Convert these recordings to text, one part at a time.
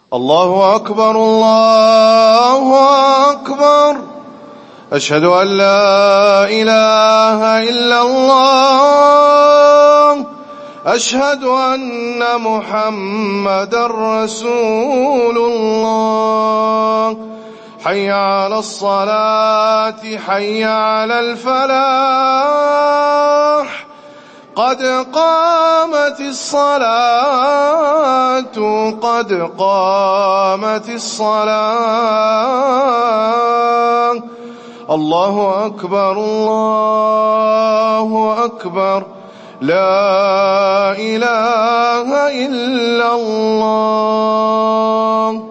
الله أكبر الله أكبر. أشهد أن لا إله إلا الله. أشهد أن محمدًا رسول الله. حي على الصلاة حي على الفلاح. قد قامت الصلاة قد قامت الصلاة. الله أكبر الله أكبر. لا إله إلا الله.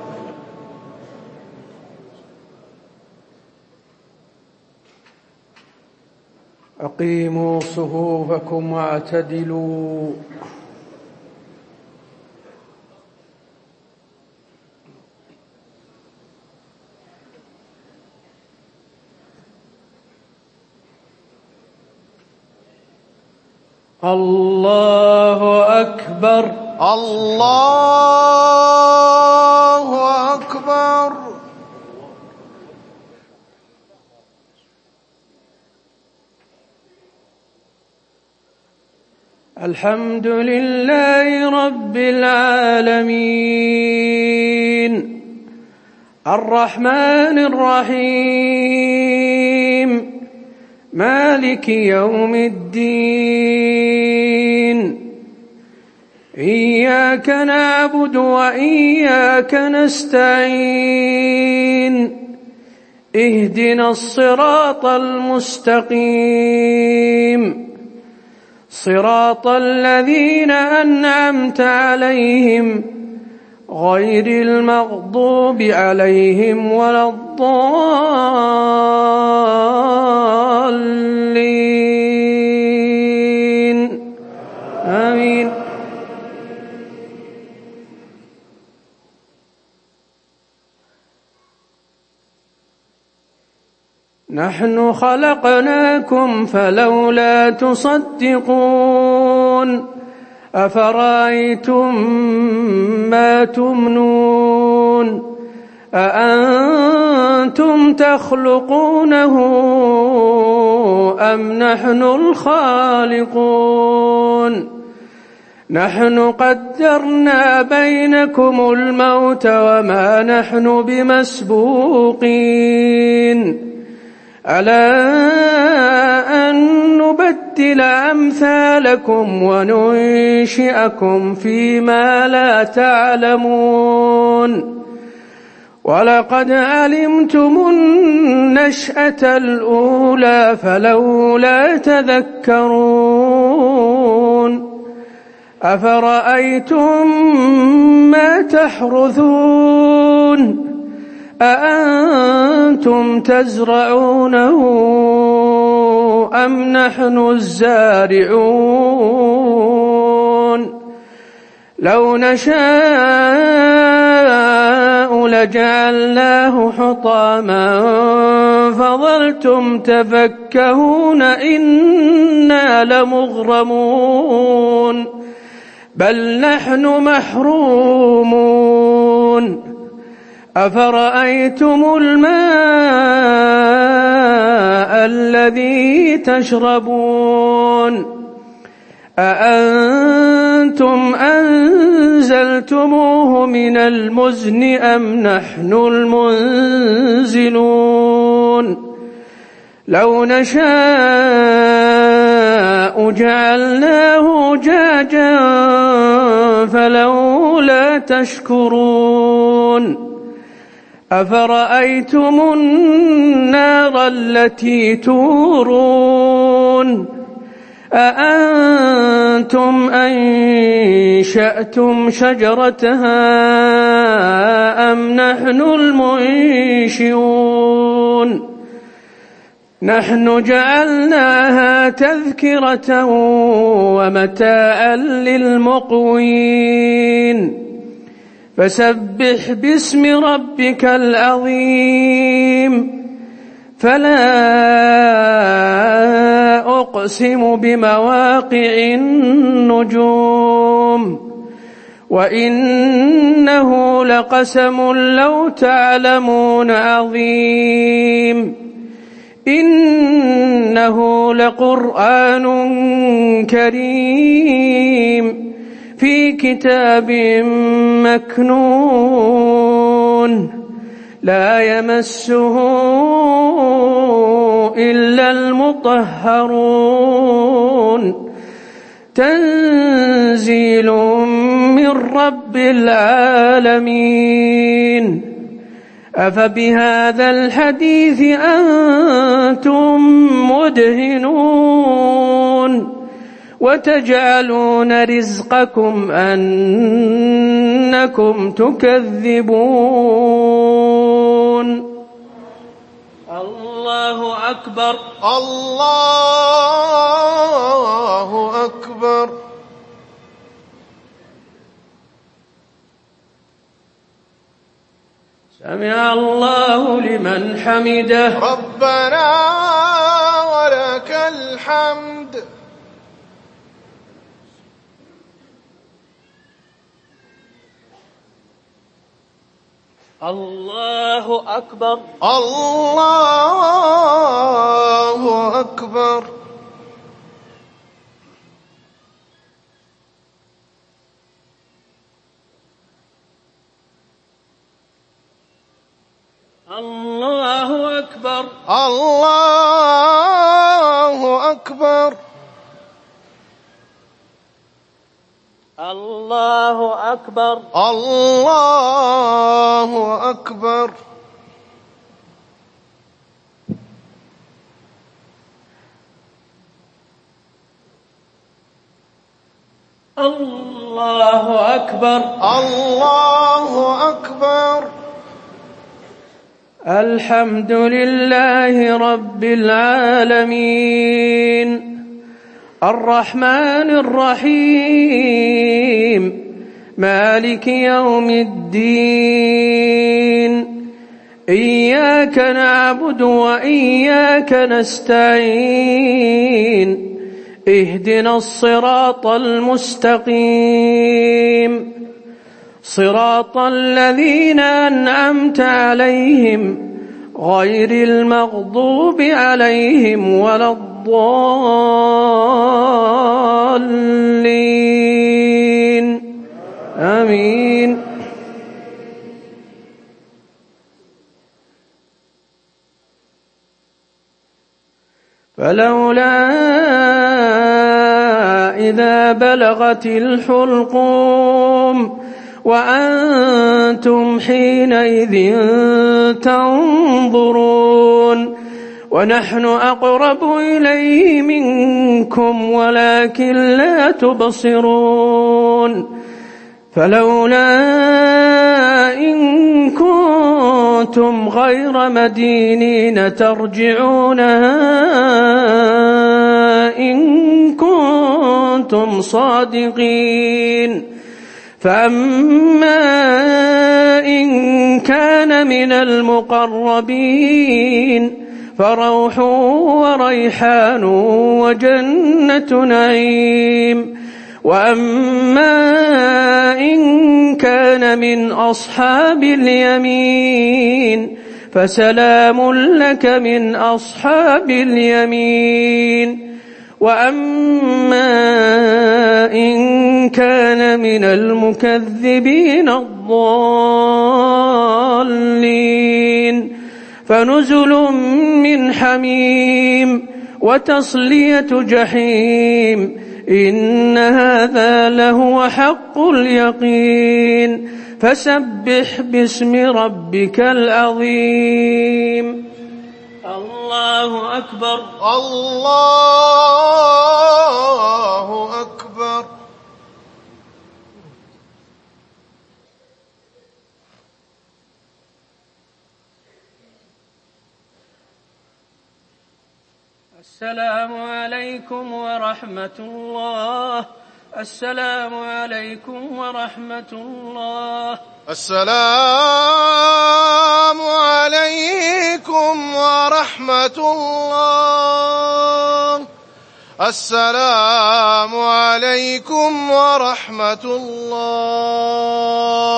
أقيموا صفوفكم واعتدلوا. الله أكبر الله أكبر. الحمد لله رب العالمين الرحمن الرحيم مالك يوم الدين. إياك نعبد وإياك نستعين. اهدنا الصراط المستقيم صراط الذين أنعمت عليهم غير المغضوب عليهم ولا الضالين. آمين. نحن خلقناكم فلولا تصدقون. أفرأيتم ما تمنون أأنتم تخلقونه أم نحن الخالقون؟ نحن قدرنا بينكم الموت وما نحن بمسبوقين على أن نبدل أمثالكم وننشئكم فيما لا تعلمون. ولقد علمتم النشأة الأولى فلولا تذكرون. أفرأيتم ما تحرثون أأنتم تزرعونه أم نحن الزارعون؟ لو نشاء لجعلناه حطاما فظلتم تفكهون إنا لمغرمون بل نحن محرومون. أفرأيتم الماء الذي تشربون أأنتم أنزلتموه من المزن أم نحن المنزلون؟ لو نشاء جعلناه جاجا فلولا تشكرون. أفرأيتم النار التي تورون أأنتم أنشأتم شجرتها أم نحن المنشئون؟ نحن جعلناها تذكرة ومتاعا للمقوين. فسبح باسم ربك العظيم. فلا أقسم بمواقع النجوم وإنه لقسم لو تعلمون عظيم إنه لقرآن كريم في كتاب مكنون لا يمسه إلا المطهرون تنزيل من رب العالمين أفبهذا الحديث أنتم مدهنون وتجعلون رزقكم أنكم تكذبون الله أكبر الله أكبر سمع الله لمن حمده ربنا ولك الحمد الله أكبر الله أكبر الله أكبر الله أكبر الله أكبر الله أكبر الله أكبر الله أكبر الحمد لله رب العالمين الرحمن الرحيم مالك يوم الدين إياك نعبد وإياك نستعين اهدنا الصراط المستقيم صراط الذين أنعمت عليهم غير المغضوب عليهم ولا الضالين آمين فلولا إذا بلغت الحلقوم وأنتم حينئذ تنظرون ونحن أقرب إليه منكم ولكن لا تبصرون فلولا إن كنتم غير مدينين ترجعونها إن كنتم صادقين فأما إن كان من المقربين فروح وريحان وجنة نعيم وأما إن كان من أصحاب اليمين فسلام لك من أصحاب اليمين وأما إن كان من المكذبين الضالين فنزل من حميم وتصلية جحيم إن هذا لهو حق اليقين فسبح باسم ربك العظيم الله أكبر الله أكبر السلام عليكم ورحمة الله السلام عليكم ورحمة الله السلام عليكم ورحمة الله السلام عليكم ورحمة الله.